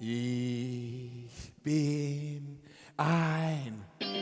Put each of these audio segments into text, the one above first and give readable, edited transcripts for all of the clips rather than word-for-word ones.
Ich bin ein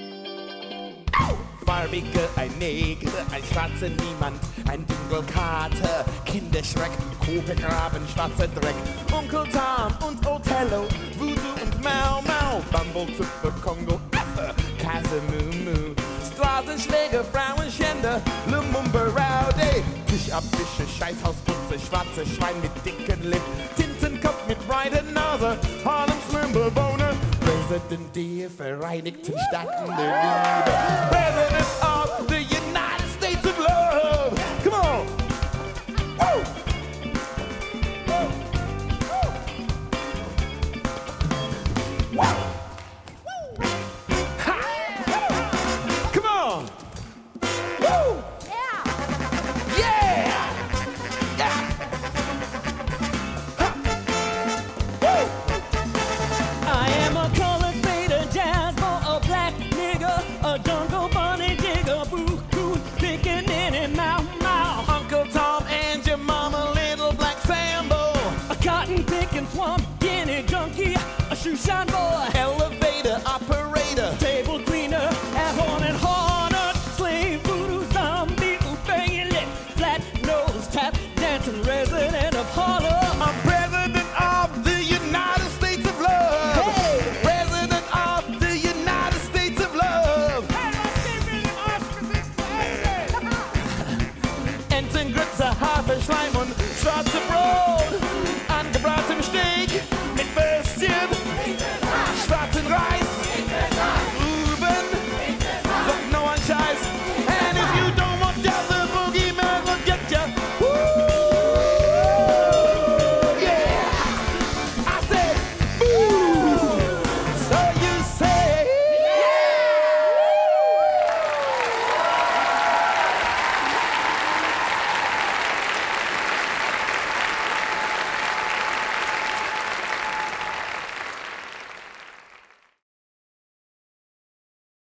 Farbiger, ein Neger, ein schwarzer Niemand, ein Dingelkater, Kinderschreck, Kopegraben, schwarzer Dreck, Onkel Tom und Othello, Voodoo und Mau Mau, Bumblezupfer, Kongo, Affe, Kasemumu, Straßenschläger, Frauenschänder, Lumumba Rowdy, Tischabwische, Scheißhausputze, schwarze Schwein mit dicken Lippen, Tintenkopf mit breiter Nase, Harlems Slimbewohner, President der Vereinigten Staaten der Liebe, President of the United States of Love. Come on! Woo! Woo! Woo! Ha! Come on! Woo! Yeah! Yeah! Yeah! Ha! Woo! I am a colored fade, a jazz for a black nigga, a jungle bunny digger, boo coon, picking in and mouth mouth. Uncle Tom and your mama, little black Sambo. A cotton picking swamp, guinea junkie, a shoe shine boy.